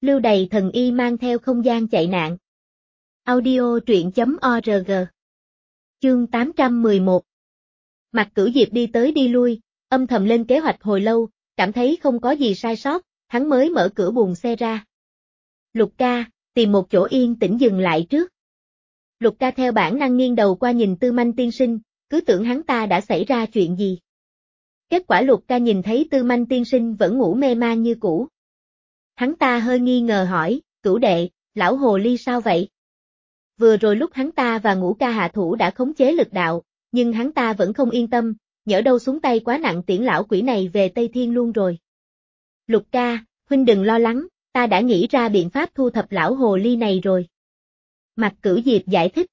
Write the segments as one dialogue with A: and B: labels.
A: Lưu Đày thần y mang theo không gian chạy nạn. Audio truyện.org. Chương 811. Mạc Cửu Diệp đi tới đi lui, âm thầm lên kế hoạch hồi lâu, cảm thấy không có gì sai sót, hắn mới mở cửa buồng xe ra. Lục ca, tìm một chỗ yên tĩnh dừng lại trước. Lục ca theo bản năng nghiêng đầu qua nhìn Tư Manh tiên sinh, cứ tưởng hắn ta đã xảy ra chuyện gì. Kết quả Lục ca nhìn thấy Tư Manh tiên sinh vẫn ngủ mê man như cũ. Hắn ta hơi nghi ngờ hỏi, Cửu đệ, lão hồ ly sao vậy? Vừa rồi lúc hắn ta và Ngũ ca hạ thủ đã khống chế lực đạo, nhưng hắn ta vẫn không yên tâm, nhỡ đâu xuống tay quá nặng tiễn lão quỷ này về Tây Thiên luôn rồi. Lục ca, huynh đừng lo lắng, ta đã nghĩ ra biện pháp thu thập lão hồ ly này rồi. Mạc Cửu Diệp giải thích.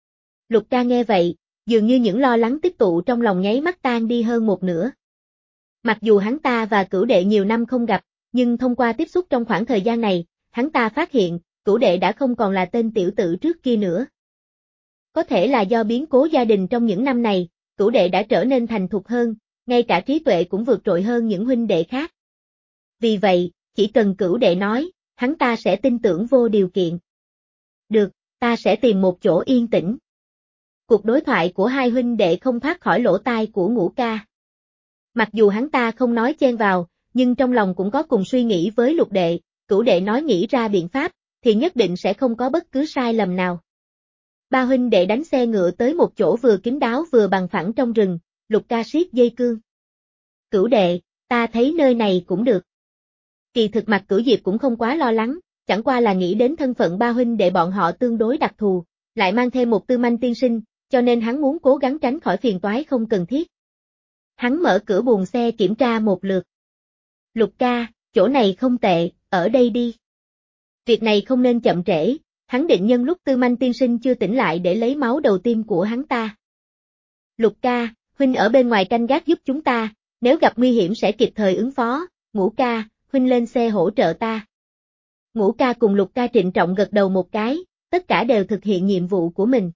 A: Lục ca nghe vậy, dường như những lo lắng tích tụ trong lòng nháy mắt tan đi hơn một nửa. Mặc dù hắn ta và Cửu đệ nhiều năm không gặp, nhưng thông qua tiếp xúc trong khoảng thời gian này, hắn ta phát hiện, Cửu đệ đã không còn là tên tiểu tử trước kia nữa. Có thể là do biến cố gia đình trong những năm này, Cửu đệ đã trở nên thành thục hơn, ngay cả trí tuệ cũng vượt trội hơn những huynh đệ khác. Vì vậy, chỉ cần Cửu đệ nói, hắn ta sẽ tin tưởng vô điều kiện. Được, ta sẽ tìm một chỗ yên tĩnh. Cuộc đối thoại của hai huynh đệ không thoát khỏi lỗ tai của Ngũ ca. Mặc dù hắn ta không nói chen vào, nhưng trong lòng cũng có cùng suy nghĩ với Lục đệ, Cửu đệ nói nghĩ ra biện pháp, thì nhất định sẽ không có bất cứ sai lầm nào. Ba huynh đệ đánh xe ngựa tới một chỗ vừa kín đáo vừa bằng phẳng trong rừng, Lục ca siết dây cương. Cửu đệ, ta thấy nơi này cũng được. Kỳ thực Mạc Cửu Diệp cũng không quá lo lắng, chẳng qua là nghĩ đến thân phận ba huynh đệ bọn họ tương đối đặc thù, lại mang thêm một Tư Manh tiên sinh, cho nên hắn muốn cố gắng tránh khỏi phiền toái không cần thiết. Hắn mở cửa buồng xe kiểm tra một lượt. Lục ca, chỗ này không tệ, ở đây đi. Việc này không nên chậm trễ, hắn định nhân lúc Tư Manh tiên sinh chưa tỉnh lại để lấy máu đầu tim của hắn ta. Lục ca, huynh ở bên ngoài canh gác giúp chúng ta, nếu gặp nguy hiểm sẽ kịp thời ứng phó, Ngũ ca, huynh lên xe hỗ trợ ta. Ngũ ca cùng Lục ca trịnh trọng gật đầu một cái, tất cả đều thực hiện nhiệm vụ của mình.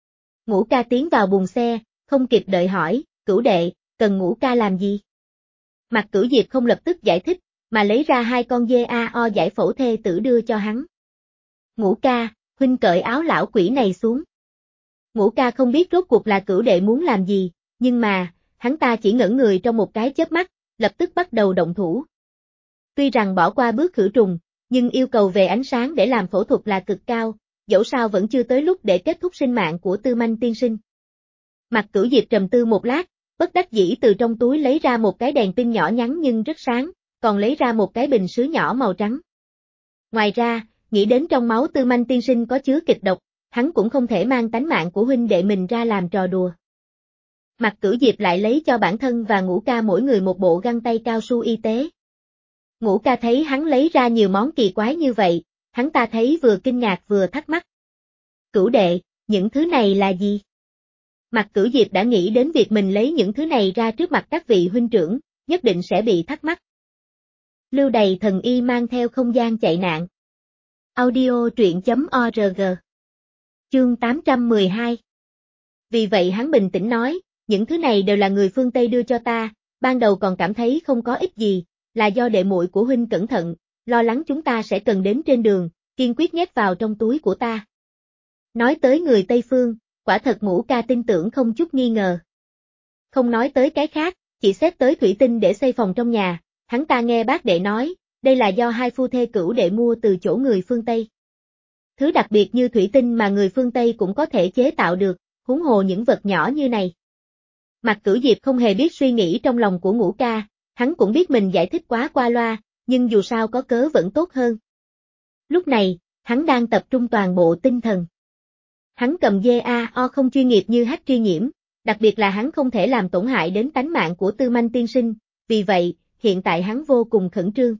A: Ngũ ca tiến vào buồng xe, không kịp đợi hỏi, Cửu đệ, cần Ngũ ca làm gì? Mạc Cửu Diệp không lập tức giải thích, mà lấy ra hai con dao giải phẫu thê tử đưa cho hắn. Ngũ ca, huynh cởi áo lão quỷ này xuống. Ngũ ca không biết rốt cuộc là Cửu đệ muốn làm gì, nhưng mà, hắn ta chỉ ngẩn người trong một cái chớp mắt, lập tức bắt đầu động thủ. Tuy rằng bỏ qua bước khử trùng, nhưng yêu cầu về ánh sáng để làm phẫu thuật là cực cao, dẫu sao vẫn chưa tới lúc để kết thúc sinh mạng của Tư Manh tiên sinh. Mạc Cửu Diệp trầm tư một lát, bất đắc dĩ từ trong túi lấy ra một cái đèn pin nhỏ nhắn nhưng rất sáng, còn lấy ra một cái bình sứ nhỏ màu trắng. Ngoài ra, nghĩ đến trong máu Tư Manh tiên sinh có chứa kịch độc, hắn cũng không thể mang tánh mạng của huynh đệ mình ra làm trò đùa. Mạc Cửu Diệp lại lấy cho bản thân và Ngũ ca mỗi người một bộ găng tay cao su y tế. Ngũ ca thấy hắn lấy ra nhiều món kỳ quái như vậy, hắn ta thấy vừa kinh ngạc vừa thắc mắc. Cửu đệ, những thứ này là gì? Mạc Cửu Diệp đã nghĩ đến việc mình lấy những thứ này ra trước mặt các vị huynh trưởng, nhất định sẽ bị thắc mắc. Lưu Đày thần y mang theo không gian chạy nạn. Audio truyện.org. Chương 812. Vì vậy hắn bình tĩnh nói, những thứ này đều là người phương Tây đưa cho ta, ban đầu còn cảm thấy không có ích gì, là do đệ muội của huynh cẩn thận, lo lắng chúng ta sẽ cần đến trên đường, kiên quyết nhét vào trong túi của ta. Nói tới người Tây phương, quả thật Ngũ ca tin tưởng không chút nghi ngờ. Không nói tới cái khác, chỉ xét tới thủy tinh để xây phòng trong nhà, hắn ta nghe bác đệ nói, đây là do hai phu thê Cửu đệ mua từ chỗ người phương Tây. Thứ đặc biệt như thủy tinh mà người phương Tây cũng có thể chế tạo được, huống hồ những vật nhỏ như này. Mạc Cửu Diệp không hề biết suy nghĩ trong lòng của Ngũ ca, hắn cũng biết mình giải thích quá qua loa, nhưng dù sao có cớ vẫn tốt hơn. Lúc này, hắn đang tập trung toàn bộ tinh thần. Hắn cầm dao không chuyên nghiệp như Hách Tri Nhiễm, đặc biệt là hắn không thể làm tổn hại đến tánh mạng của Tư Manh tiên sinh, vì vậy, hiện tại hắn vô cùng khẩn trương.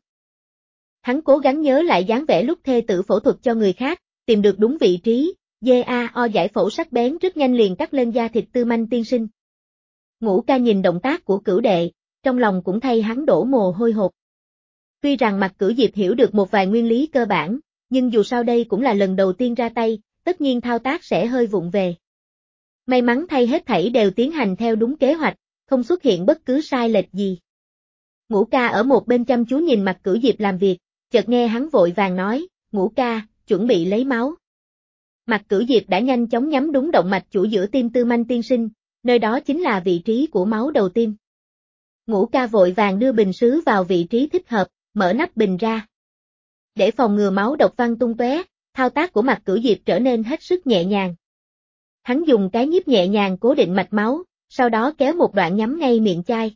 A: Hắn cố gắng nhớ lại dáng vẻ lúc thê tử phẫu thuật cho người khác, tìm được đúng vị trí, dao giải phẫu sắc bén rất nhanh liền cắt lên da thịt Tư Manh tiên sinh. Ngũ ca nhìn động tác của Cửu đệ, trong lòng cũng thay hắn đổ mồ hôi hột. Tuy rằng Mạc Cửu Diệp hiểu được một vài nguyên lý cơ bản, nhưng dù sao đây cũng là lần đầu tiên ra tay, tất nhiên thao tác sẽ hơi vụng về. May mắn thay hết thảy đều tiến hành theo đúng kế hoạch, không xuất hiện bất cứ sai lệch gì. Ngũ ca ở một bên chăm chú nhìn Mạc Cửu Diệp làm việc, Chợt nghe hắn vội vàng nói, Ngũ ca, chuẩn bị lấy máu. Mạc Cửu Diệp đã nhanh chóng nhắm đúng động mạch chủ giữa tim Tư Manh tiên sinh, nơi đó chính là vị trí của máu đầu tim. Ngũ ca vội vàng đưa bình sứ vào vị trí thích hợp, mở nắp bình ra. Để phòng ngừa máu độc văng tung tóe, thao tác của Mạc Cửu Diệp trở nên hết sức nhẹ nhàng. Hắn dùng cái nhíp nhẹ nhàng cố định mạch máu, sau đó kéo một đoạn nhắm ngay miệng chai.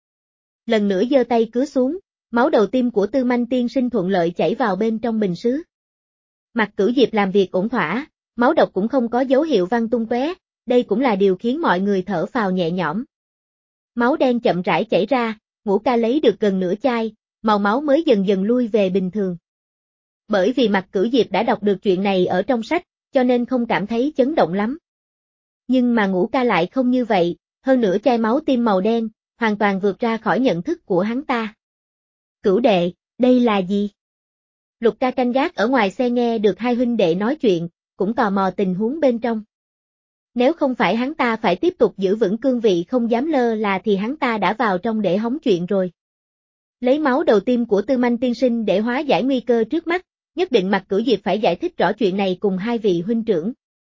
A: Lần nữa giơ tay cứa xuống, máu đầu tim của Tư Manh tiên sinh thuận lợi chảy vào bên trong bình sứ. Mạc Cửu Diệp làm việc ổn thỏa, máu độc cũng không có dấu hiệu văng tung tóe, đây cũng là điều khiến mọi người thở phào nhẹ nhõm. Máu đen chậm rãi chảy ra, Ngũ ca lấy được gần nửa chai, màu máu mới dần dần lui về bình thường. Bởi vì Mạc Cửu Diệp đã đọc được chuyện này ở trong sách, cho nên không cảm thấy chấn động lắm. Nhưng mà Ngũ ca lại không như vậy, hơn nữa chai máu tim màu đen, hoàn toàn vượt ra khỏi nhận thức của hắn ta. Cửu đệ, đây là gì? Lục ca canh gác ở ngoài xe nghe được hai huynh đệ nói chuyện, cũng tò mò tình huống bên trong. Nếu không phải hắn ta phải tiếp tục giữ vững cương vị không dám lơ là thì hắn ta đã vào trong để hóng chuyện rồi. Lấy máu đầu tim của Tư Manh tiên sinh để hóa giải nguy cơ trước mắt, nhất định Mạc Cửu Diệp phải giải thích rõ chuyện này cùng hai vị huynh trưởng.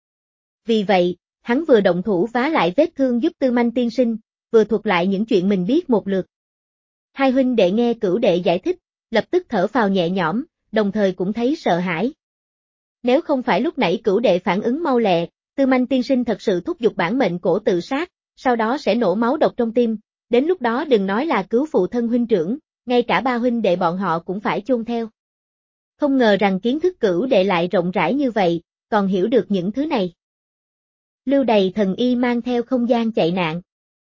A: Vì vậy, hắn vừa động thủ vá lại vết thương giúp Tư Manh tiên sinh, vừa thuật lại những chuyện mình biết một lượt. Hai huynh đệ nghe Cửu đệ giải thích, lập tức thở phào nhẹ nhõm, đồng thời cũng thấy sợ hãi. Nếu không phải lúc nãy Cửu đệ phản ứng mau lẹ, Tư Manh tiên sinh thật sự thúc giục bản mệnh cổ tự sát, sau đó sẽ nổ máu độc trong tim, đến lúc đó đừng nói là cứu phụ thân huynh trưởng, ngay cả ba huynh đệ bọn họ cũng phải chôn theo. Không ngờ rằng kiến thức Cửu đệ lại rộng rãi như vậy, còn hiểu được những thứ này. Lưu Đày thần y mang theo không gian chạy nạn.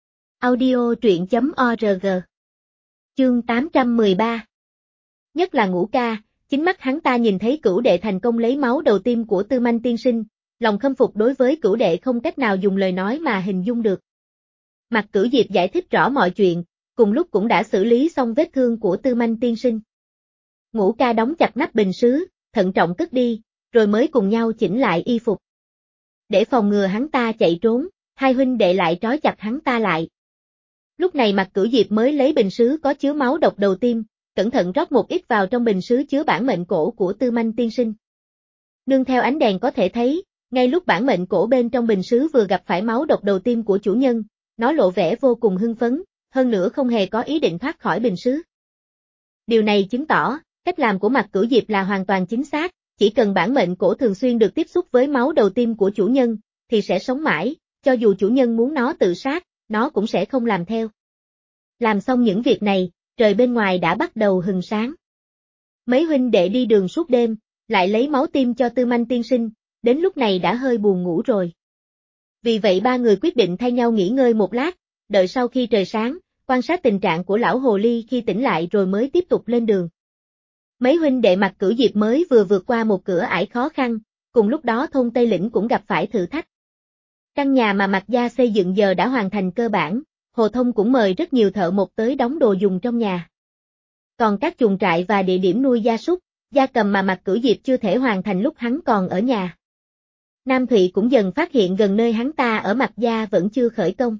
A: Audio truyện.org. Chương 813. Nhất là Ngũ ca, chính mắt hắn ta nhìn thấy Cửu đệ thành công lấy máu đầu tim của Tư Manh tiên sinh, lòng khâm phục đối với Cửu đệ không cách nào dùng lời nói mà hình dung được. Mạc Cửu Diệp giải thích rõ mọi chuyện, cùng lúc cũng đã xử lý xong vết thương của Tư Manh tiên sinh. Ngũ ca đóng chặt nắp bình sứ, thận trọng cất đi, rồi mới cùng nhau chỉnh lại y phục. Để phòng ngừa hắn ta chạy trốn, hai huynh đệ lại trói chặt hắn ta lại. Lúc này Mạc Cửu Diệp mới lấy bình sứ có chứa máu độc đầu tim, cẩn thận rót một ít vào trong bình sứ chứa bản mệnh cổ của Tư Manh tiên sinh. Nương theo ánh đèn có thể thấy, ngay lúc bản mệnh cổ bên trong bình sứ vừa gặp phải máu độc đầu tim của chủ nhân, nó lộ vẻ vô cùng hưng phấn, hơn nữa không hề có ý định thoát khỏi bình sứ. Điều này chứng tỏ, cách làm của Mạc Cửu Diệp là hoàn toàn chính xác, chỉ cần bản mệnh cổ thường xuyên được tiếp xúc với máu đầu tim của chủ nhân, thì sẽ sống mãi, cho dù chủ nhân muốn nó tự sát, nó cũng sẽ không làm theo. Làm xong những việc này, trời bên ngoài đã bắt đầu hừng sáng. Mấy huynh đệ đi đường suốt đêm, lại lấy máu tim cho Tư Manh tiên sinh, đến lúc này đã hơi buồn ngủ rồi. Vì vậy ba người quyết định thay nhau nghỉ ngơi một lát, đợi sau khi trời sáng, quan sát tình trạng của lão hồ ly khi tỉnh lại rồi mới tiếp tục lên đường. Mấy huynh đệ Mạc Cửu Diệp mới vừa vượt qua một cửa ải khó khăn, cùng lúc đó thôn Tây Lĩnh cũng gặp phải thử thách. Căn nhà mà Mạc gia xây dựng giờ đã hoàn thành cơ bản, Hồ Thông cũng mời rất nhiều thợ mộc tới đóng đồ dùng trong nhà. Còn các chuồng trại và địa điểm nuôi gia súc, gia cầm mà Mạc Cửu Diệp chưa thể hoàn thành lúc hắn còn ở nhà. Nam Thụy cũng dần phát hiện gần nơi hắn ta ở Mạc gia vẫn chưa khởi công.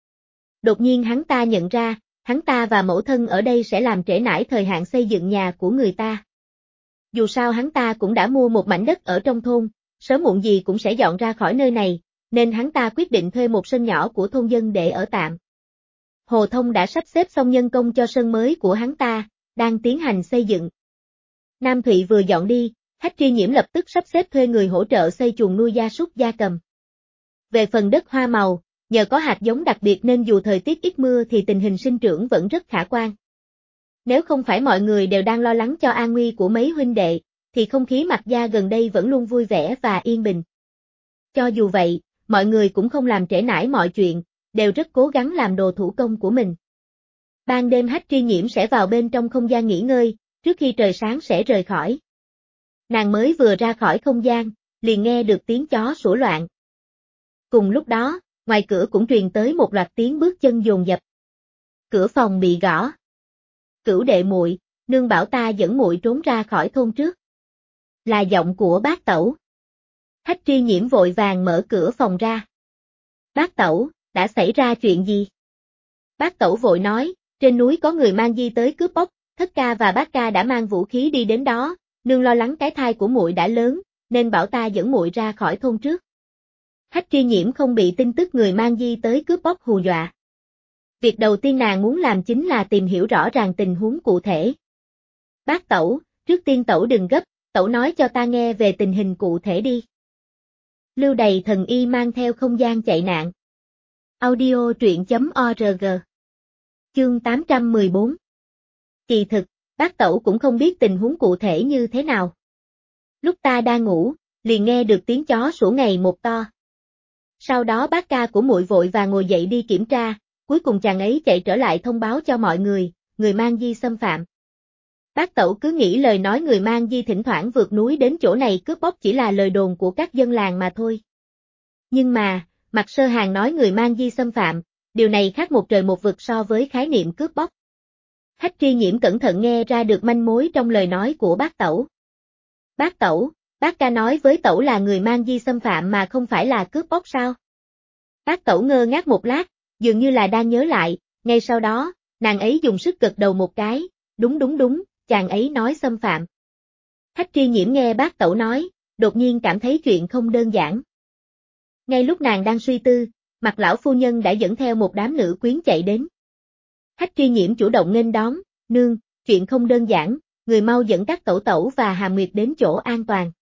A: Đột nhiên hắn ta nhận ra, hắn ta và mẫu thân ở đây sẽ làm trễ nải thời hạn xây dựng nhà của người ta. Dù sao hắn ta cũng đã mua một mảnh đất ở trong thôn, sớm muộn gì cũng sẽ dọn ra khỏi nơi này, nên hắn ta quyết định thuê một sân nhỏ của thôn dân để ở tạm. Hồ Thông đã sắp xếp xong nhân công cho sân mới của hắn ta, đang tiến hành xây dựng. Nam Thụy vừa dọn đi, Hách Tri Nhiễm lập tức sắp xếp thuê người hỗ trợ xây chuồng nuôi gia súc gia cầm. Về phần đất hoa màu, nhờ có hạt giống đặc biệt nên dù thời tiết ít mưa thì tình hình sinh trưởng vẫn rất khả quan. Nếu không phải mọi người đều đang lo lắng cho an nguy của mấy huynh đệ, thì không khí Mạc gia gần đây vẫn luôn vui vẻ và yên bình. Cho dù vậy, mọi người cũng không làm trễ nải mọi chuyện, đều rất cố gắng làm đồ thủ công của mình. Ban đêm Hách Tri Nhiễm sẽ vào bên trong không gian nghỉ ngơi, trước khi trời sáng sẽ rời khỏi. Nàng mới vừa ra khỏi không gian, liền nghe được tiếng chó sủa loạn. Cùng lúc đó, ngoài cửa cũng truyền tới một loạt tiếng bước chân dồn dập. Cửa phòng bị gõ. Cửu đệ muội, nương bảo ta dẫn muội trốn ra khỏi thôn trước. Là giọng của bác tẩu. Hách Tri Nhiễm vội vàng mở cửa phòng ra. Bác tẩu, đã xảy ra chuyện gì? Bác tẩu vội nói, trên núi có người mang di tới cướp bóc, thất ca và bát ca đã mang vũ khí đi đến đó, nương lo lắng cái thai của muội đã lớn, nên bảo ta dẫn muội ra khỏi thôn trước. Hách Tri Nhiễm không bị tin tức người mang di tới cướp bóc hù dọa. Việc đầu tiên nàng muốn làm chính là tìm hiểu rõ ràng tình huống cụ thể. Bác tẩu, trước tiên tẩu đừng gấp, tẩu nói cho ta nghe về tình hình cụ thể đi. Lưu Đày thần y mang theo không gian chạy nạn. Audio truyện.org. Chương 814. Kỳ thực, bác tẩu cũng không biết tình huống cụ thể như thế nào. Lúc ta đang ngủ, liền nghe được tiếng chó sủa ngày một to. Sau đó bác ca của muội vội và ngồi dậy đi kiểm tra, cuối cùng chàng ấy chạy trở lại thông báo cho mọi người, người mang di xâm phạm. Bác tẩu cứ nghĩ lời nói người mang di thỉnh thoảng vượt núi đến chỗ này cướp bóc chỉ là lời đồn của các dân làng mà thôi. Nhưng mà, Mạc Sơ Hàng nói người mang di xâm phạm, điều này khác một trời một vực so với khái niệm cướp bóc. Hách Tri Nhiễm cẩn thận nghe ra được manh mối trong lời nói của bác tẩu. Bác tẩu, bác ca nói với tẩu là người mang di xâm phạm mà không phải là cướp bóc sao? Bác tẩu ngơ ngác một lát, dường như là đang nhớ lại, ngay sau đó, nàng ấy dùng sức gật đầu một cái, đúng, chàng ấy nói xâm phạm. Hách Tri Nhiễm nghe bác tẩu nói, đột nhiên cảm thấy chuyện không đơn giản. Ngay lúc nàng đang suy tư, Mạc lão phu nhân đã dẫn theo một đám nữ quyến chạy đến. Hách Tri Nhiễm chủ động nghênh đón, nương, chuyện không đơn giản, người mau dẫn các tẩu tẩu và Hàm Nguyệt đến chỗ an toàn.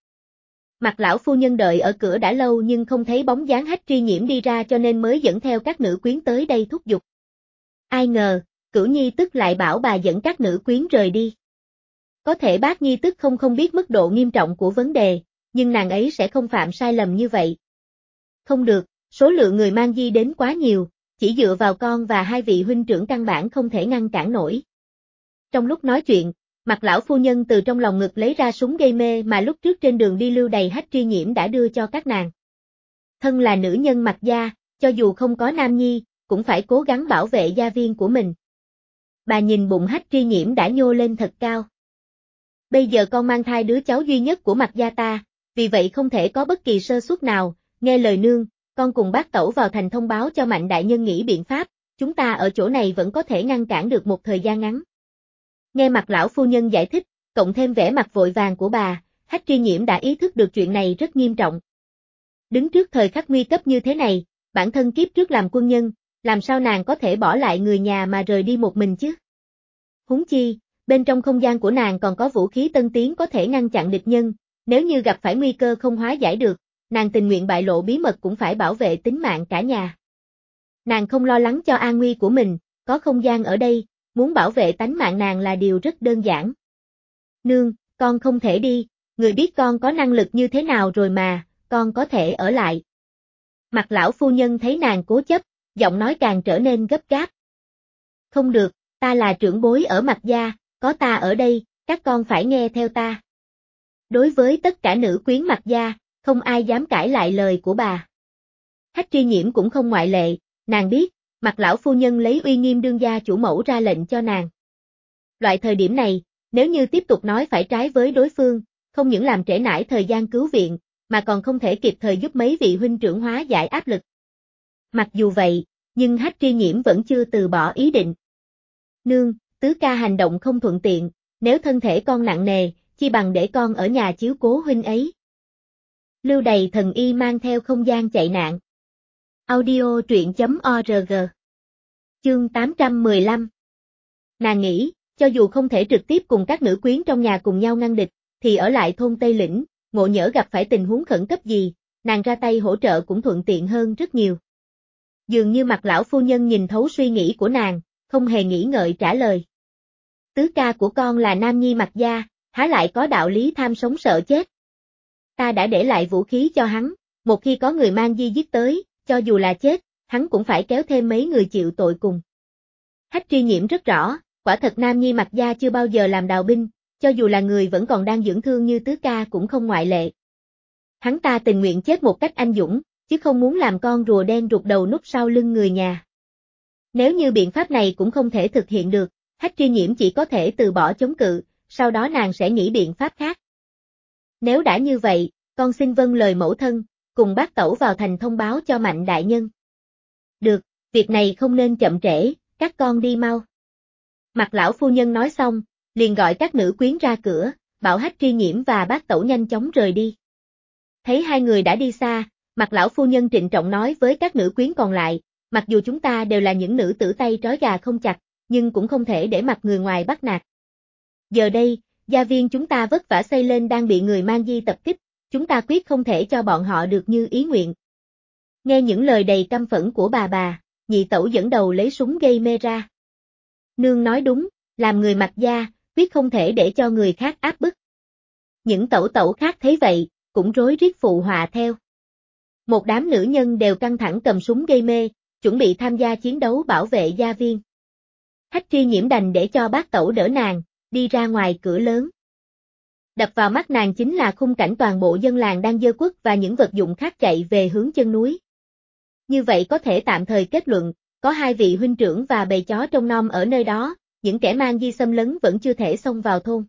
A: Mạc lão phu nhân đợi ở cửa đã lâu nhưng không thấy bóng dáng Hách Tri Nhiễm đi ra cho nên mới dẫn theo các nữ quyến tới đây thúc giục. Ai ngờ, Cửu Nhi tức lại bảo bà dẫn các nữ quyến rời đi. Có thể bác Nhi tức không biết mức độ nghiêm trọng của vấn đề, nhưng nàng ấy sẽ không phạm sai lầm như vậy. Không được, số lượng người mang di đến quá nhiều, chỉ dựa vào con và hai vị huynh trưởng căn bản không thể ngăn cản nổi. Trong lúc nói chuyện, Mạc lão phu nhân từ trong lòng ngực lấy ra súng gây mê mà lúc trước trên đường đi Lưu Đày Hách Tri Nhiễm đã đưa cho các nàng. Thân là nữ nhân Mạc gia, cho dù không có nam nhi, cũng phải cố gắng bảo vệ gia viên của mình. Bà nhìn bụng Hách Tri Nhiễm đã nhô lên thật cao. Bây giờ con mang thai đứa cháu duy nhất của Mạc gia ta, vì vậy không thể có bất kỳ sơ suất nào, nghe lời nương, con cùng bác tẩu vào thành thông báo cho Mạnh đại nhân nghĩ biện pháp, chúng ta ở chỗ này vẫn có thể ngăn cản được một thời gian ngắn. Nghe Mạc lão phu nhân giải thích, cộng thêm vẻ mặt vội vàng của bà, Hách Tri Nhiễm đã ý thức được chuyện này rất nghiêm trọng. Đứng trước thời khắc nguy cấp như thế này, bản thân kiếp trước làm quân nhân, làm sao nàng có thể bỏ lại người nhà mà rời đi một mình chứ? Huống chi, bên trong không gian của nàng còn có vũ khí tân tiến có thể ngăn chặn địch nhân, nếu như gặp phải nguy cơ không hóa giải được, nàng tình nguyện bại lộ bí mật cũng phải bảo vệ tính mạng cả nhà. Nàng không lo lắng cho an nguy của mình, có không gian ở đây, muốn bảo vệ tánh mạng nàng là điều rất đơn giản. Nương, con không thể đi, người biết con có năng lực như thế nào rồi mà, con có thể ở lại. Mạc lão phu nhân thấy nàng cố chấp, giọng nói càng trở nên gấp gáp. Không được, ta là trưởng bối ở Mạc gia, có ta ở đây, các con phải nghe theo ta. Đối với tất cả nữ quyến Mạc gia, không ai dám cãi lại lời của bà. Hách Tri Nhiễm cũng không ngoại lệ, nàng biết, Mạc lão phu nhân lấy uy nghiêm đương gia chủ mẫu ra lệnh cho nàng. Loại thời điểm này, nếu như tiếp tục nói phải trái với đối phương, không những làm trễ nải thời gian cứu viện, mà còn không thể kịp thời giúp mấy vị huynh trưởng hóa giải áp lực. Mặc dù vậy, nhưng Hách Tri Nhiễm vẫn chưa từ bỏ ý định. Nương, tứ ca hành động không thuận tiện, nếu thân thể con nặng nề, chi bằng để con ở nhà chiếu cố huynh ấy. Lưu Đày thần y mang theo không gian chạy nạn. Audio truyện.org. Chương 815. Nàng nghĩ, cho dù không thể trực tiếp cùng các nữ quyến trong nhà cùng nhau ngăn địch, thì ở lại thôn Tây Lĩnh, ngộ nhỡ gặp phải tình huống khẩn cấp gì, nàng ra tay hỗ trợ cũng thuận tiện hơn rất nhiều. Dường như Mạc lão phu nhân nhìn thấu suy nghĩ của nàng, không hề nghĩ ngợi trả lời. Tứ ca của con là nam nhi Mạc gia, há lại có đạo lý tham sống sợ chết. Ta đã để lại vũ khí cho hắn, một khi có người mang di giết tới, cho dù là chết, hắn cũng phải kéo thêm mấy người chịu tội cùng. Hách Tri Nhiễm rất rõ, quả thật nam nhi Mạc gia chưa bao giờ làm đào binh, cho dù là người vẫn còn đang dưỡng thương như tứ ca cũng không ngoại lệ. Hắn ta tình nguyện chết một cách anh dũng, chứ không muốn làm con rùa đen rụt đầu núp sau lưng người nhà. Nếu như biện pháp này cũng không thể thực hiện được, Hách Tri Nhiễm chỉ có thể từ bỏ chống cự, sau đó nàng sẽ nghĩ biện pháp khác. Nếu đã như vậy, con xin vâng lời mẫu thân, cùng bác tẩu vào thành thông báo cho Mạnh đại nhân. Được, việc này không nên chậm trễ, các con đi mau. Mạc lão phu nhân nói xong, liền gọi các nữ quyến ra cửa, bảo Hách Tri Nhiễm và Bác Tẩu nhanh chóng rời đi. Thấy hai người đã đi xa, Mạc lão phu nhân trịnh trọng nói với các nữ quyến còn lại, mặc dù chúng ta đều là những nữ tử tay trói gà không chặt, nhưng cũng không thể để mặc người ngoài bắt nạt. Giờ đây, gia viên chúng ta vất vả xây lên đang bị người mang di tập kích, chúng ta quyết không thể cho bọn họ được như ý nguyện. Nghe những lời đầy căm phẫn của bà, nhị tẩu dẫn đầu lấy súng gây mê ra. Nương nói đúng, làm người Mạc gia, quyết không thể để cho người khác áp bức. Những tẩu khác thấy vậy, cũng rối rít phụ họa theo. Một đám nữ nhân đều căng thẳng cầm súng gây mê, chuẩn bị tham gia chiến đấu bảo vệ gia viên. Hách Tri Nhiễm đành để cho Bác Tẩu đỡ nàng, đi ra ngoài cửa lớn. Đập vào mắt nàng chính là khung cảnh toàn bộ dân làng đang giơ quất và những vật dụng khác chạy về hướng chân núi. Như vậy có thể tạm thời kết luận, có hai vị huynh trưởng và bầy chó trông nom ở nơi đó, những kẻ mang di xâm lấn vẫn chưa thể xông vào thôn.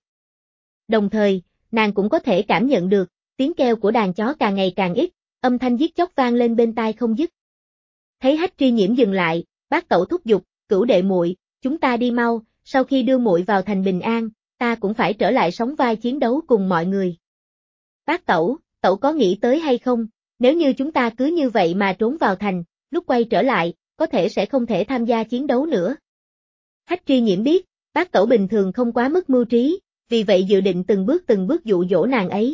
A: Đồng thời, nàng cũng có thể cảm nhận được, tiếng kêu của đàn chó càng ngày càng ít, âm thanh giết chóc vang lên bên tai không dứt. Thấy Hách Tri Nhiễm dừng lại, Bác Tẩu thúc giục, Cửu đệ muội, chúng ta đi mau, sau khi đưa muội vào thành bình an, ta cũng phải trở lại sóng vai chiến đấu cùng mọi người. Bác Tẩu, Tẩu có nghĩ tới hay không, nếu như chúng ta cứ như vậy mà trốn vào thành, lúc quay trở lại, có thể sẽ không thể tham gia chiến đấu nữa. Hách Tri Nhiễm biết, Bác Tẩu bình thường không quá mức mưu trí, vì vậy dự định từng bước dụ dỗ nàng ấy.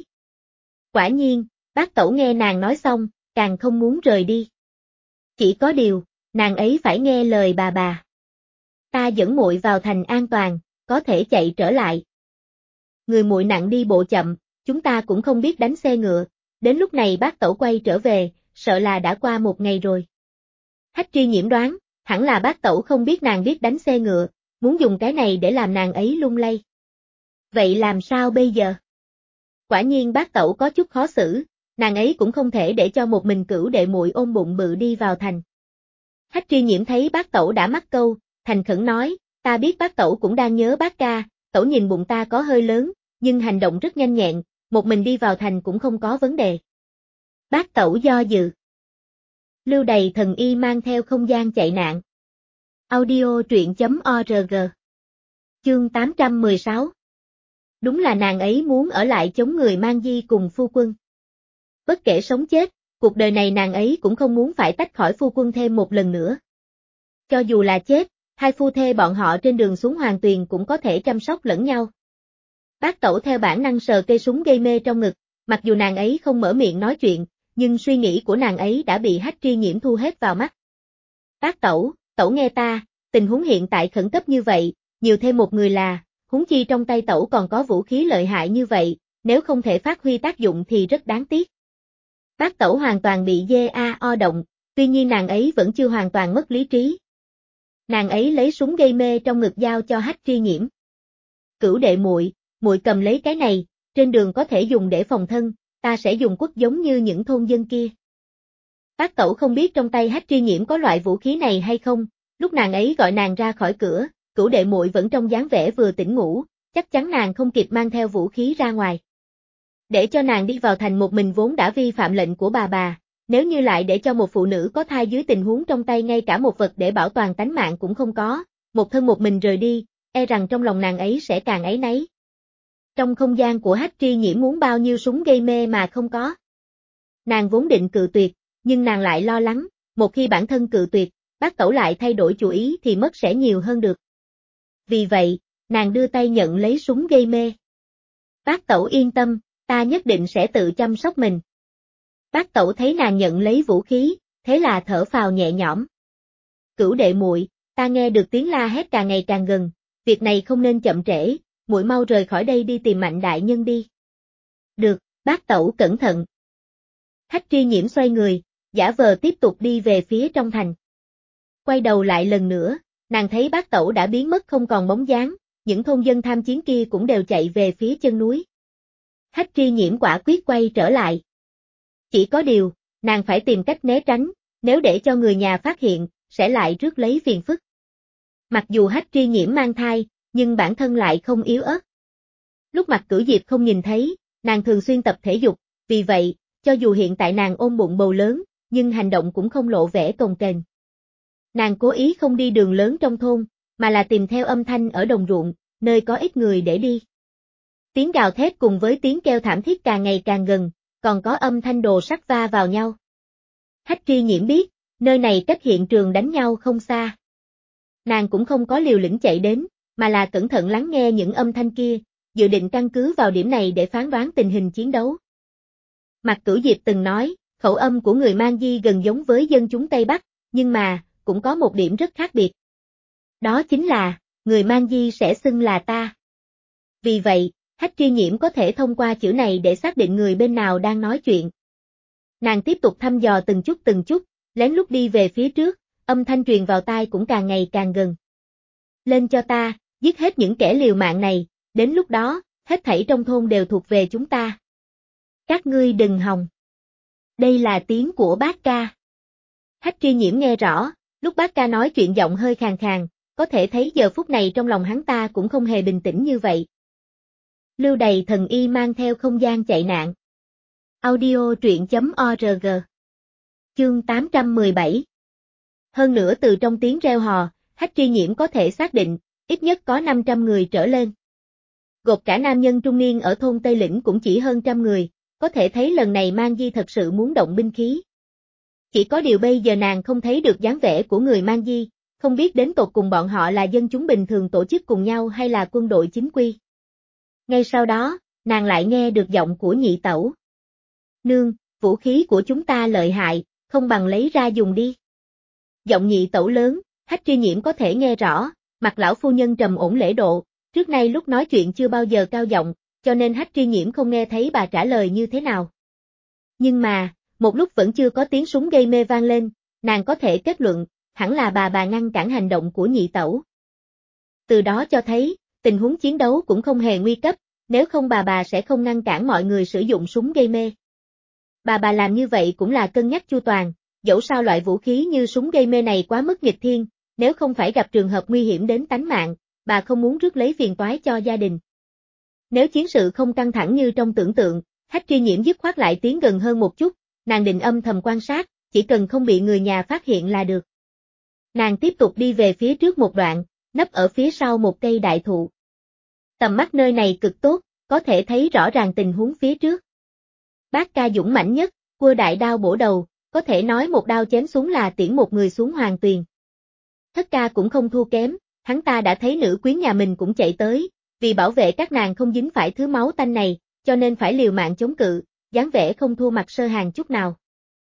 A: Quả nhiên, Bác Tẩu nghe nàng nói xong, càng không muốn rời đi. Chỉ có điều, nàng ấy phải nghe lời bà. Ta dẫn muội vào thành an toàn, có thể chạy trở lại. Người muội nặng đi bộ chậm, chúng ta cũng không biết đánh xe ngựa, đến lúc này Bác Tẩu quay trở về, sợ là đã qua một ngày rồi. Hách Tri Nhiễm đoán, hẳn là Bác Tẩu không biết nàng biết đánh xe ngựa, muốn dùng cái này để làm nàng ấy lung lay. Vậy làm sao bây giờ? Quả nhiên Bác Tẩu có chút khó xử, nàng ấy cũng không thể để cho một mình Cửu đệ muội ôm bụng bự đi vào thành. Hách Tri Nhiễm thấy Bác Tẩu đã mắc câu, thành khẩn nói, ta biết Bác Tẩu cũng đang nhớ Bác ca, Tẩu nhìn bụng ta có hơi lớn, nhưng hành động rất nhanh nhẹn, một mình đi vào thành cũng không có vấn đề. Bác Tẩu do dự. Lưu Đày thần y mang theo không gian chạy nạn. Audio truyện.org. Chương 816. Đúng là nàng ấy muốn ở lại chống người mang di cùng phu quân. Bất kể sống chết, cuộc đời này nàng ấy cũng không muốn phải tách khỏi phu quân thêm một lần nữa. Cho dù là chết, hai phu thê bọn họ trên đường xuống Hoàng Tuyền cũng có thể chăm sóc lẫn nhau. Bác Tẩu theo bản năng sờ cây súng gây mê trong ngực, mặc dù nàng ấy không mở miệng nói chuyện, nhưng suy nghĩ của nàng ấy đã bị Hách Tri Nhiễm thu hết vào mắt. Bác Tẩu, Tẩu nghe ta, tình huống hiện tại khẩn cấp như vậy, nhiều thêm một người là, huống chi trong tay Tẩu còn có vũ khí lợi hại như vậy, nếu không thể phát huy tác dụng thì rất đáng tiếc. Bác Tẩu hoàn toàn bị GAO động, tuy nhiên nàng ấy vẫn chưa hoàn toàn mất lý trí. Nàng ấy lấy súng gây mê trong ngực giao cho Hách Tri Nhiễm. Cửu đệ muội, muội cầm lấy cái này, trên đường có thể dùng để phòng thân, ta sẽ dùng quất giống như những thôn dân kia. Bác Tẩu không biết trong tay Hách Tri Nhiễm có loại vũ khí này hay không, lúc nàng ấy gọi nàng ra khỏi cửa, Cửu đệ muội vẫn trong dáng vẻ vừa tỉnh ngủ, chắc chắn nàng không kịp mang theo vũ khí ra ngoài. Để cho nàng đi vào thành một mình vốn đã vi phạm lệnh của bà, nếu như lại để cho một phụ nữ có thai dưới tình huống trong tay ngay cả một vật để bảo toàn tánh mạng cũng không có, một thân một mình rời đi, e rằng trong lòng nàng ấy sẽ càng áy náy. Trong không gian của Hách Tri Nhiễm muốn bao nhiêu súng gây mê mà không có. Nàng vốn định cự tuyệt, nhưng nàng lại lo lắng, một khi bản thân cự tuyệt, Bác Tẩu lại thay đổi chủ ý thì mất sẽ nhiều hơn được. Vì vậy, nàng đưa tay nhận lấy súng gây mê. Bác Tẩu yên tâm, ta nhất định sẽ tự chăm sóc mình. Bác Tẩu thấy nàng nhận lấy vũ khí, thế là thở phào nhẹ nhõm. Cửu đệ muội, ta nghe được tiếng la hét càng ngày càng gần, việc này không nên chậm trễ, muội mau rời khỏi đây đi tìm Mạnh đại nhân đi. Được, Bác Tẩu cẩn thận. Hách Tri Nhiễm xoay người, giả vờ tiếp tục đi về phía trong thành. Quay đầu lại lần nữa, nàng thấy Bác Tẩu đã biến mất không còn bóng dáng, những thôn dân tham chiến kia cũng đều chạy về phía chân núi. Hách Tri Nhiễm quả quyết quay trở lại. Chỉ có điều, nàng phải tìm cách né tránh, nếu để cho người nhà phát hiện, sẽ lại rước lấy phiền phức. Mặc dù Hách Tri Nhiễm mang thai, nhưng bản thân lại không yếu ớt. Lúc Mạc Cửu Diệp không nhìn thấy, nàng thường xuyên tập thể dục, vì vậy, cho dù hiện tại nàng ôm bụng bầu lớn, nhưng hành động cũng không lộ vẻ cồng kềnh. Nàng cố ý không đi đường lớn trong thôn, mà là tìm theo âm thanh ở đồng ruộng, nơi có ít người để đi. Tiếng gào thét cùng với tiếng kêu thảm thiết càng ngày càng gần, còn có âm thanh đồ sắt va vào nhau. Hách Tri Nhiễm biết, nơi này cách hiện trường đánh nhau không xa. Nàng cũng không có liều lĩnh chạy đến, mà là cẩn thận lắng nghe những âm thanh kia, dự định căn cứ vào điểm này để phán đoán tình hình chiến đấu. Mạc Cửu Diệp từng nói, khẩu âm của người Mang Di gần giống với dân chúng Tây Bắc, nhưng mà, cũng có một điểm rất khác biệt. Đó chính là, người Mang Di sẽ xưng là ta. Vì vậy, Hách Tri Nhiễm có thể thông qua chữ này để xác định người bên nào đang nói chuyện. Nàng tiếp tục thăm dò từng chút, lén lút đi về phía trước, âm thanh truyền vào tai cũng càng ngày càng gần. Lên cho ta, giết hết những kẻ liều mạng này, đến lúc đó, hết thảy trong thôn đều thuộc về chúng ta. Các ngươi đừng hòng. Đây là tiếng của bác ca. Hách Tri Nhiễm nghe rõ, lúc bác ca nói chuyện giọng hơi khàn khàn, có thể thấy giờ phút này trong lòng hắn ta cũng không hề bình tĩnh như vậy. Lưu Đày thần y mang theo không gian chạy nạn. Audio truyện.org. Chương 817. Hơn nữa từ trong tiếng reo hò, Hách Tri Nhiễm có thể xác định, ít nhất có 500 người trở lên. Gộp cả nam nhân trung niên ở thôn Tây Lĩnh cũng chỉ hơn 100 người, có thể thấy lần này Mang Di thật sự muốn động binh khí. Chỉ có điều bây giờ nàng không thấy được dáng vẻ của người Mang Di, không biết đến tột cùng bọn họ là dân chúng bình thường tổ chức cùng nhau hay là quân đội chính quy. Ngay sau đó, nàng lại nghe được giọng của nhị tẩu. Nương, vũ khí của chúng ta lợi hại, không bằng lấy ra dùng đi. Giọng nhị tẩu lớn, Hách Tri Nhiễm có thể nghe rõ, mặt lão phu nhân trầm ổn lễ độ, trước nay lúc nói chuyện chưa bao giờ cao giọng, cho nên Hách Tri Nhiễm không nghe thấy bà trả lời như thế nào. Nhưng mà, một lúc vẫn chưa có tiếng súng gây mê vang lên, nàng có thể kết luận, hẳn là bà ngăn cản hành động của nhị tẩu. Từ đó cho thấy, tình huống chiến đấu cũng không hề nguy cấp, nếu không bà sẽ không ngăn cản mọi người sử dụng súng gây mê. Bà làm như vậy cũng là cân nhắc chu toàn, dẫu sao loại vũ khí như súng gây mê này quá mức nghịch thiên, nếu không phải gặp trường hợp nguy hiểm đến tánh mạng, bà không muốn rước lấy phiền toái cho gia đình. Nếu chiến sự không căng thẳng như trong tưởng tượng, Hách Tri Nhiễm dứt khoát lại tiến gần hơn một chút, nàng định âm thầm quan sát, chỉ cần không bị người nhà phát hiện là được. Nàng tiếp tục đi về phía trước một đoạn, nấp ở phía sau một cây đại thụ. Tầm mắt nơi này cực tốt, có thể thấy rõ ràng tình huống phía trước. Bác ca dũng mãnh nhất, cua đại đao bổ đầu, có thể nói một đao chém xuống là tiễn một người xuống hoàng tuyền. Thất ca cũng không thua kém, hắn ta đã thấy nữ quyến nhà mình cũng chạy tới, vì bảo vệ các nàng không dính phải thứ máu tanh này, cho nên phải liều mạng chống cự, dáng vẻ không thua mặt Sơ Hàn chút nào.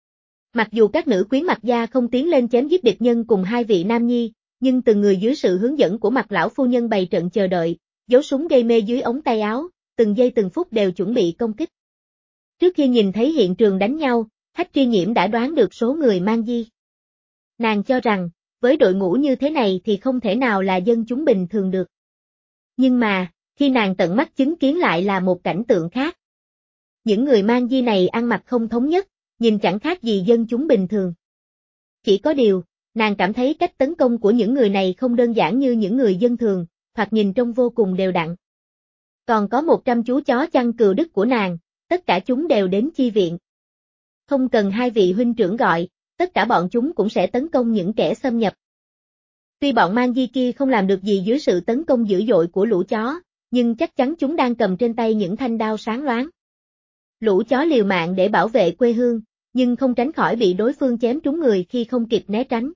A: Mặc dù các nữ quyến Mạc gia không tiến lên chém giết địch nhân cùng hai vị nam nhi, nhưng từng người dưới sự hướng dẫn của Mạc lão phu nhân bày trận chờ đợi, giấu súng gây mê dưới ống tay áo, từng giây từng phút đều chuẩn bị công kích. Trước khi nhìn thấy hiện trường đánh nhau, Hách Tri Nhiễm đã đoán được số người Mang Di. Nàng cho rằng, với đội ngũ như thế này thì không thể nào là dân chúng bình thường được. Nhưng mà, khi nàng tận mắt chứng kiến lại là một cảnh tượng khác. Những người Mang Di này ăn mặc không thống nhất, nhìn chẳng khác gì dân chúng bình thường. Chỉ có điều, nàng cảm thấy cách tấn công của những người này không đơn giản như những người dân thường, thoạt nhìn trông vô cùng đều đặn. Còn có 100 chú chó chăn cừu Đức của nàng, tất cả chúng đều đến chi viện. Không cần hai vị huynh trưởng gọi, tất cả bọn chúng cũng sẽ tấn công những kẻ xâm nhập. Tuy bọn Mang Di kia không làm được gì dưới sự tấn công dữ dội của lũ chó, nhưng chắc chắn chúng đang cầm trên tay những thanh đao sáng loáng. Lũ chó liều mạng để bảo vệ quê hương, nhưng không tránh khỏi bị đối phương chém trúng người khi không kịp né tránh.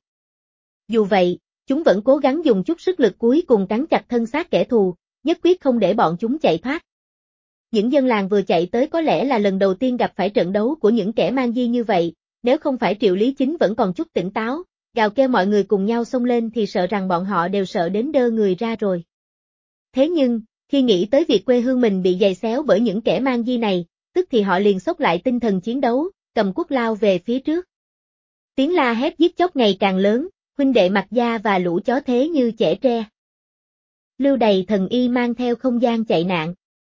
A: Dù vậy, chúng vẫn cố gắng dùng chút sức lực cuối cùng cắn chặt thân xác kẻ thù, nhất quyết không để bọn chúng chạy thoát. Những dân làng vừa chạy tới có lẽ là lần đầu tiên gặp phải trận đấu của những kẻ Mang Di như vậy, nếu không phải Triệu Lý Chính vẫn còn chút tỉnh táo, gào kêu mọi người cùng nhau xông lên thì sợ rằng bọn họ đều sợ đến đơ người ra rồi. Thế nhưng, khi nghĩ tới việc quê hương mình bị giày xéo bởi những kẻ Mang Di này, tức thì họ liền xốc lại tinh thần chiến đấu, cầm cuốc lao về phía trước. Tiếng la hét giết chóc ngày càng lớn, huynh đệ Mạc gia và lũ chó thế như chẻ tre. Lưu Đày thần y mang theo không gian chạy nạn.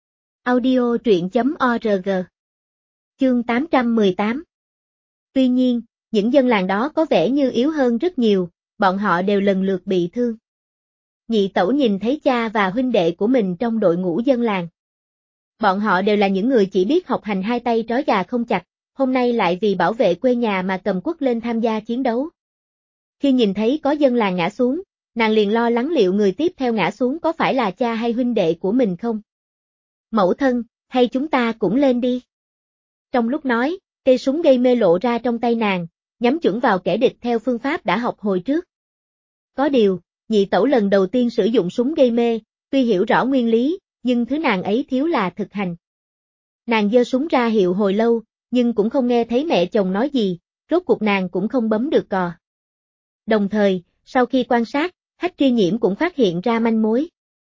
A: Audio truyện.org. Chương 818. Tuy nhiên, những dân làng đó có vẻ như yếu hơn rất nhiều, bọn họ đều lần lượt bị thương. Nhị tẩu nhìn thấy cha và huynh đệ của mình trong đội ngũ dân làng. Bọn họ đều là những người chỉ biết học hành hai tay trói gà không chặt, hôm nay lại vì bảo vệ quê nhà mà cầm cuốc lên tham gia chiến đấu. Khi nhìn thấy có dân làng ngã xuống, nàng liền lo lắng liệu người tiếp theo ngã xuống có phải là cha hay huynh đệ của mình không. Mẫu thân, hay chúng ta cũng lên đi. Trong lúc nói, cây súng gây mê lộ ra trong tay nàng, nhắm chuẩn vào kẻ địch theo phương pháp đã học hồi trước. Có điều, nhị tẩu lần đầu tiên sử dụng súng gây mê, tuy hiểu rõ nguyên lý, nhưng thứ nàng ấy thiếu là thực hành. Nàng giơ súng ra hiệu hồi lâu, nhưng cũng không nghe thấy mẹ chồng nói gì, rốt cuộc nàng cũng không bấm được cò. Đồng thời, sau khi quan sát, Hách Tri Nhiễm cũng phát hiện ra manh mối.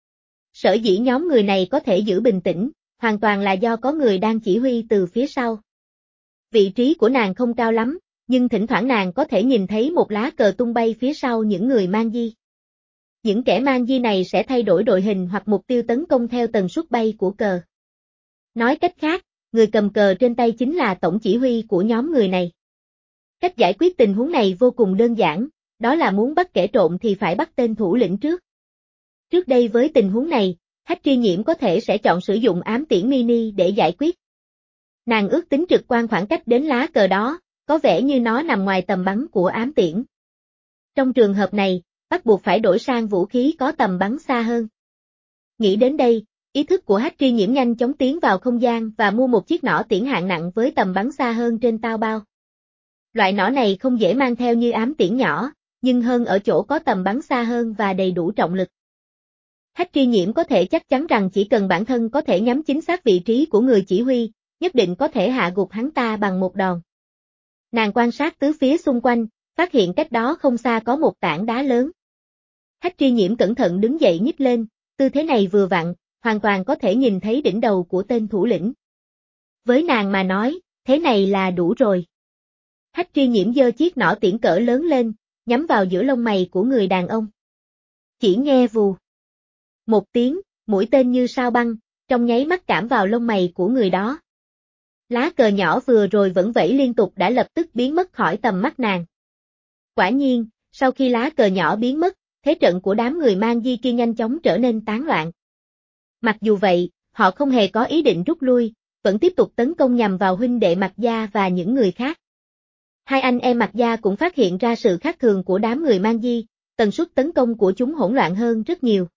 A: Sở dĩ nhóm người này có thể giữ bình tĩnh, hoàn toàn là do có người đang chỉ huy từ phía sau. Vị trí của nàng không cao lắm, nhưng thỉnh thoảng nàng có thể nhìn thấy một lá cờ tung bay phía sau những người mang di. Những kẻ mang di này sẽ thay đổi đội hình hoặc mục tiêu tấn công theo tần suất bay của cờ. Nói cách khác, người cầm cờ trên tay chính là tổng chỉ huy của nhóm người này. Cách giải quyết tình huống này vô cùng đơn giản, đó là muốn bắt kẻ trộm thì phải bắt tên thủ lĩnh trước. Trước đây với tình huống này, Hách Tri Nhiễm có thể sẽ chọn sử dụng ám tiễn mini để giải quyết. Nàng ước tính trực quan khoảng cách đến lá cờ đó, có vẻ như nó nằm ngoài tầm bắn của ám tiễn. Trong trường hợp này, bắt buộc phải đổi sang vũ khí có tầm bắn xa hơn. Nghĩ đến đây, ý thức của Hách Tri Nhiễm nhanh chóng tiến vào không gian và mua một chiếc nỏ tiễn hạng nặng với tầm bắn xa hơn trên tao bao. Loại nỏ này không dễ mang theo như ám tiễn nhỏ, nhưng hơn ở chỗ có tầm bắn xa hơn và đầy đủ trọng lực. Hách Tri Nhiễm có thể chắc chắn rằng chỉ cần bản thân có thể nhắm chính xác vị trí của người chỉ huy, nhất định có thể hạ gục hắn ta bằng một đòn. Nàng quan sát tứ phía xung quanh, phát hiện cách đó không xa có một tảng đá lớn. Hách Tri Nhiễm cẩn thận đứng dậy nhích lên, tư thế này vừa vặn, hoàn toàn có thể nhìn thấy đỉnh đầu của tên thủ lĩnh. Với nàng mà nói, thế này là đủ rồi. Hách Tri Nhiễm giơ chiếc nỏ tiễn cỡ lớn lên, nhắm vào giữa lông mày của người đàn ông. Chỉ nghe vù một tiếng, mũi tên như sao băng, trong nháy mắt cảm vào lông mày của người đó. Lá cờ nhỏ vừa rồi vẫn vẫy liên tục đã lập tức biến mất khỏi tầm mắt nàng. Quả nhiên, sau khi lá cờ nhỏ biến mất, thế trận của đám người mang di kia nhanh chóng trở nên tán loạn. Mặc dù vậy, họ không hề có ý định rút lui, vẫn tiếp tục tấn công nhằm vào huynh đệ Mạc Gia và những người khác. Hai anh em Mạc Gia cũng phát hiện ra sự khác thường của đám người mang di, tần suất tấn công của chúng hỗn loạn hơn rất nhiều.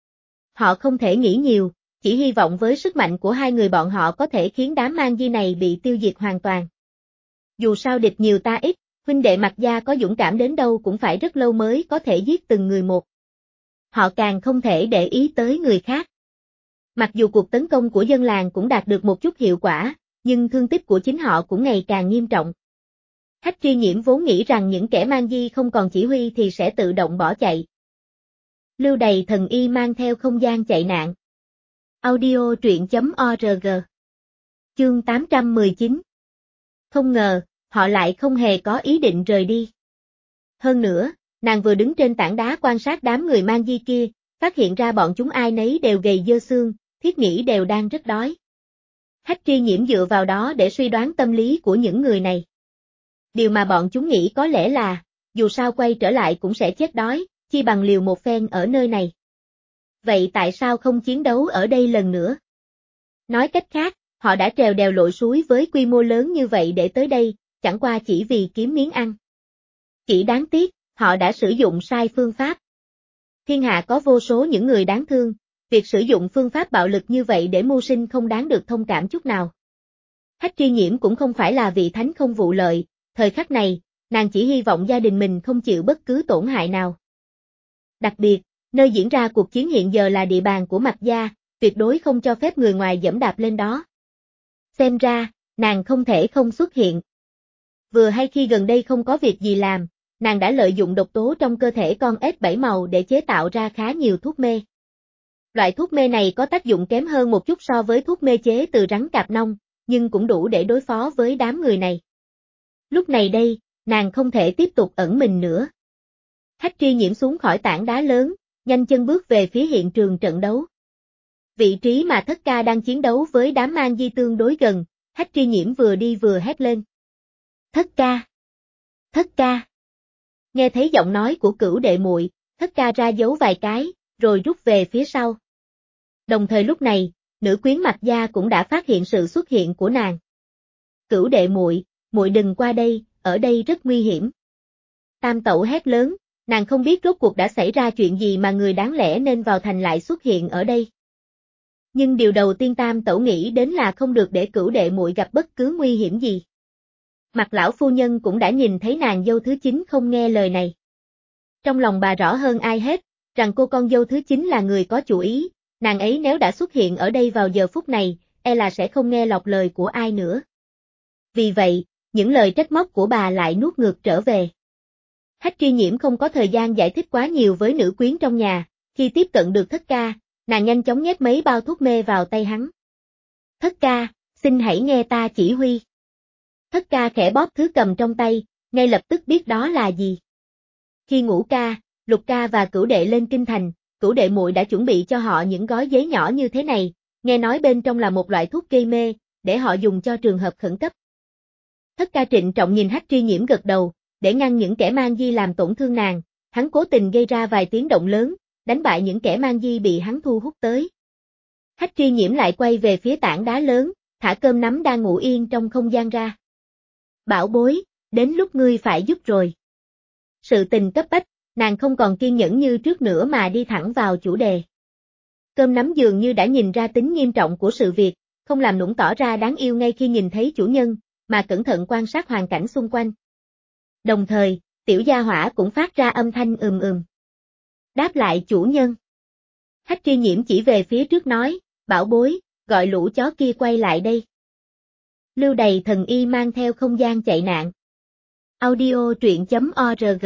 A: Họ không thể nghĩ nhiều, chỉ hy vọng với sức mạnh của hai người bọn họ có thể khiến đám mang di này bị tiêu diệt hoàn toàn. Dù sao địch nhiều ta ít, huynh đệ Mạc Gia có dũng cảm đến đâu cũng phải rất lâu mới có thể giết từng người một. Họ càng không thể để ý tới người khác. Mặc dù cuộc tấn công của dân làng cũng đạt được một chút hiệu quả, nhưng thương tích của chính họ cũng ngày càng nghiêm trọng. Hách Tri Nhiễm vốn nghĩ rằng những kẻ mang di không còn chỉ huy thì sẽ tự động bỏ chạy. Lưu Đày thần y mang theo không gian chạy nạn. Audio truyện.org. Chương 819. Không ngờ, họ lại không hề có ý định rời đi. Hơn nữa, nàng vừa đứng trên tảng đá quan sát đám người mang di kia, phát hiện ra bọn chúng ai nấy đều gầy dơ xương, thiết nghĩ đều đang rất đói. Hách Tri Nhiễm dựa vào đó để suy đoán tâm lý của những người này. Điều mà bọn chúng nghĩ có lẽ là, dù sao quay trở lại cũng sẽ chết đói, chi bằng liều một phen ở nơi này. Vậy tại sao không chiến đấu ở đây lần nữa? Nói cách khác, họ đã trèo đèo lội suối với quy mô lớn như vậy để tới đây, chẳng qua chỉ vì kiếm miếng ăn. Chỉ đáng tiếc, họ đã sử dụng sai phương pháp. Thiên hạ có vô số những người đáng thương, việc sử dụng phương pháp bạo lực như vậy để mưu sinh không đáng được thông cảm chút nào. Hách Tri Nhiễm cũng không phải là vị thánh không vụ lợi, thời khắc này, nàng chỉ hy vọng gia đình mình không chịu bất cứ tổn hại nào. Đặc biệt, nơi diễn ra cuộc chiến hiện giờ là địa bàn của Mạc Gia, tuyệt đối không cho phép người ngoài giẫm đạp lên đó. Xem ra, nàng không thể không xuất hiện. Vừa hay khi gần đây không có việc gì làm, nàng đã lợi dụng độc tố trong cơ thể con ếch bảy màu để chế tạo ra khá nhiều thuốc mê. Loại thuốc mê này có tác dụng kém hơn một chút so với thuốc mê chế từ rắn cạp nông, nhưng cũng đủ để đối phó với đám người này. Lúc này đây, nàng không thể tiếp tục ẩn mình nữa. Hách Tri Nhiễm xuống khỏi tảng đá lớn, nhanh chân bước về phía hiện trường trận đấu. Vị trí mà Thất Ca đang chiến đấu với đám mang di tương đối gần, Hách Tri Nhiễm vừa đi vừa hét lên. Thất Ca! Thất Ca! Nghe thấy giọng nói của Cửu đệ muội, Thất Ca ra dấu vài cái, rồi rút về phía sau. Đồng thời lúc này, nữ quyến Mạc Gia cũng đã phát hiện sự xuất hiện của nàng. Cửu đệ muội, muội đừng qua đây, ở đây rất nguy hiểm. Tam tẩu hét lớn, Nàng không biết rốt cuộc đã xảy ra chuyện gì mà người đáng lẽ nên vào thành lại xuất hiện ở đây. Nhưng điều đầu tiên Tam Tẩu nghĩ đến là không được để Cửu đệ muội gặp bất cứ nguy hiểm gì. Mặt lão phu nhân cũng đã nhìn thấy nàng dâu thứ 9 không nghe lời này. Trong lòng bà rõ hơn ai hết, rằng cô con dâu thứ 9 là người có chủ ý, nàng ấy nếu đã xuất hiện ở đây vào giờ phút này, e là sẽ không nghe lọt lời của ai nữa. Vì vậy, những lời trách móc của bà lại nuốt ngược trở về. Hách Tri Nhiễm không có thời gian giải thích quá nhiều với nữ quyến trong nhà, khi tiếp cận được Thất Ca, nàng nhanh chóng nhét mấy bao thuốc mê vào tay hắn. Thất Ca, xin hãy nghe ta chỉ huy. Thất Ca khẽ bóp thứ cầm trong tay, ngay lập tức biết đó là gì. Khi Ngũ Ca, Lục Ca và Cửu đệ lên kinh thành, Cửu đệ muội đã chuẩn bị cho họ những gói giấy nhỏ như thế này, nghe nói bên trong là một loại thuốc gây mê, để họ dùng cho trường hợp khẩn cấp. Thất Ca trịnh trọng nhìn Hách Tri Nhiễm gật đầu, để ngăn những kẻ mang di làm tổn thương nàng, hắn cố tình gây ra vài tiếng động lớn, đánh bại những kẻ mang di bị hắn thu hút tới. Hách Tri Nhiễm lại quay về phía tảng đá lớn, thả cơm nắm đang ngủ yên trong không gian ra. Bảo bối, đến lúc ngươi phải giúp rồi. Sự tình cấp bách, nàng không còn kiên nhẫn như trước nữa mà đi thẳng vào chủ đề. Cơm nắm dường như đã nhìn ra tính nghiêm trọng của sự việc, không làm nũng tỏ ra đáng yêu ngay khi nhìn thấy chủ nhân, mà cẩn thận quan sát hoàn cảnh xung quanh. Đồng thời, tiểu gia hỏa cũng phát ra âm thanh đáp lại chủ nhân. Hách Tri Nhiễm chỉ về phía trước nói, bảo bối, gọi lũ chó kia quay lại đây. Lưu Đầy Thần Y mang theo không gian chạy nạn. Audio truyện.org.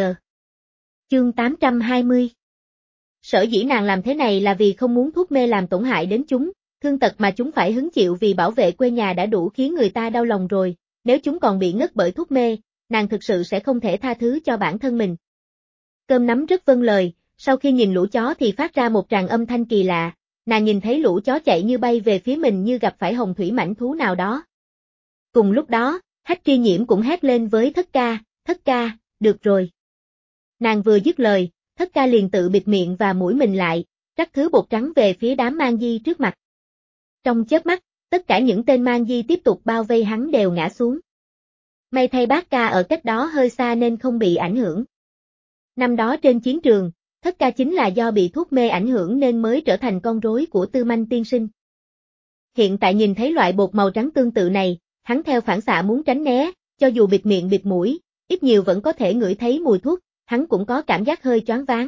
A: Chương 820. Sở dĩ nàng làm thế này là vì không muốn thuốc mê làm tổn hại đến chúng, thương tật mà chúng phải hứng chịu vì bảo vệ quê nhà đã đủ khiến người ta đau lòng rồi, nếu chúng còn bị ngất bởi thuốc mê, nàng thực sự sẽ không thể tha thứ cho bản thân mình. Cơm nắm rất vâng lời, sau khi nhìn lũ chó thì phát ra một tràng âm thanh kỳ lạ, nàng nhìn thấy lũ chó chạy như bay về phía mình như gặp phải hồng thủy mãnh thú nào đó. Cùng lúc đó, Hách Tri Nhiễm cũng hét lên với Thất Ca, được rồi. Nàng vừa dứt lời, Thất Ca liền tự bịt miệng và mũi mình lại, rắc thứ bột trắng về phía đám mang di trước mặt. Trong chớp mắt, tất cả những tên mang di tiếp tục bao vây hắn đều ngã xuống. May thay Bác Ca ở cách đó hơi xa nên không bị ảnh hưởng. Năm đó trên chiến trường, Thất Ca chính là do bị thuốc mê ảnh hưởng nên mới trở thành con rối của Tư Manh tiên sinh. Hiện tại nhìn thấy loại bột màu trắng tương tự này, hắn theo phản xạ muốn tránh né, cho dù bịt miệng bịt mũi, ít nhiều vẫn có thể ngửi thấy mùi thuốc, hắn cũng có cảm giác hơi choáng váng.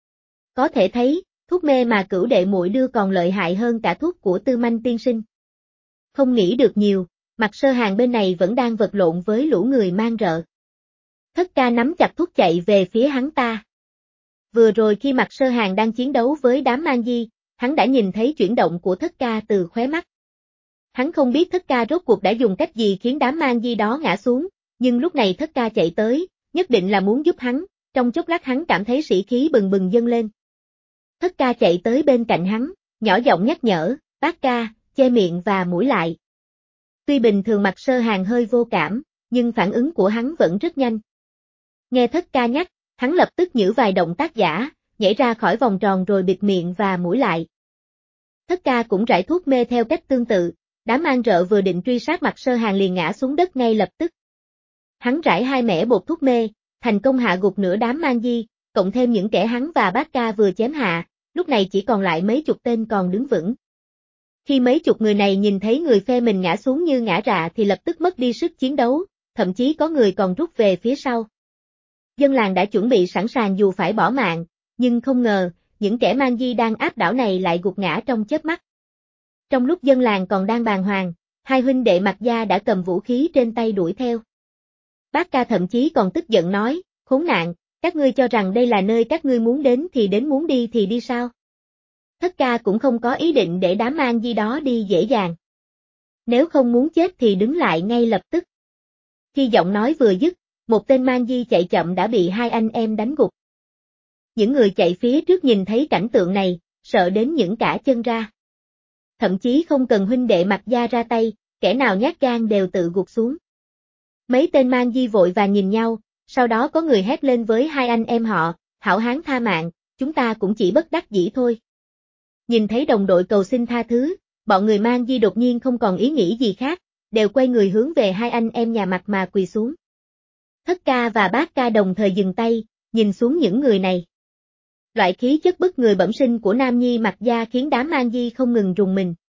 A: Có thể thấy, thuốc mê mà Cửu đệ muội đưa còn lợi hại hơn cả thuốc của Tư Manh tiên sinh. Không nghĩ được nhiều, Mặt Sơ Hàng bên này vẫn đang vật lộn với lũ người mang rợ. Thất Ca nắm chặt thuốc chạy về phía hắn ta. Vừa rồi khi Mặt Sơ Hàng đang chiến đấu với đám mang di, hắn đã nhìn thấy chuyển động của Thất Ca từ khóe mắt. Hắn không biết Thất Ca rốt cuộc đã dùng cách gì khiến đám mang di đó ngã xuống, nhưng lúc này Thất Ca chạy tới, nhất định là muốn giúp hắn, trong chốc lát hắn cảm thấy sĩ khí bừng bừng dâng lên. Thất Ca chạy tới bên cạnh hắn, nhỏ giọng nhắc nhở, Bác Ca, che miệng và mũi lại. Tuy bình thường Mặt Sơ Hàng hơi vô cảm, nhưng phản ứng của hắn vẫn rất nhanh. Nghe Thất Ca nhắc, hắn lập tức nhử vài động tác giả, nhảy ra khỏi vòng tròn rồi bịt miệng và mũi lại. Thất Ca cũng rải thuốc mê theo cách tương tự, đám mang rợ vừa định truy sát Mặt Sơ Hàng liền ngã xuống đất ngay lập tức. Hắn rải 2 mẻ bột thuốc mê, thành công hạ gục nửa đám mang di, cộng thêm những kẻ hắn và Bác Ca vừa chém hạ, lúc này chỉ còn lại mấy chục tên còn đứng vững. Khi mấy chục người này nhìn thấy người phe mình ngã xuống như ngã rạ thì lập tức mất đi sức chiến đấu, thậm chí có người còn rút về phía sau. Dân làng đã chuẩn bị sẵn sàng dù phải bỏ mạng, nhưng không ngờ, những kẻ mang di đang áp đảo này lại gục ngã trong chớp mắt. Trong lúc dân làng còn đang bàng hoàng, hai huynh đệ Mạc Gia đã cầm vũ khí trên tay đuổi theo. Bác Ca thậm chí còn tức giận nói, khốn nạn, các ngươi cho rằng đây là nơi các ngươi muốn đến thì đến muốn đi thì đi sao? Thất Ca cũng không có ý định để đám mang di đó đi dễ dàng. Nếu không muốn chết thì đứng lại ngay lập tức. Khi giọng nói vừa dứt, một tên mang di chạy chậm đã bị hai anh em đánh gục. Những người chạy phía trước nhìn thấy cảnh tượng này, sợ đến những cả chân ra. Thậm chí không cần huynh đệ Mạc Gia ra tay, kẻ nào nhát gan đều tự gục xuống. Mấy tên mang di vội và nhìn nhau, sau đó có người hét lên với hai anh em họ, hảo hán tha mạng, chúng ta cũng chỉ bất đắc dĩ thôi. Nhìn thấy đồng đội cầu xin tha thứ, bọn người mang di đột nhiên không còn ý nghĩ gì khác, đều quay người hướng về hai anh em nhà Mạc mà quỳ xuống. Thất Ca và Bác Ca đồng thời dừng tay, nhìn xuống những người này. Loại khí chất bức người bẩm sinh của Nam Nhi Mặc Gia khiến đám An Di không ngừng rùng mình.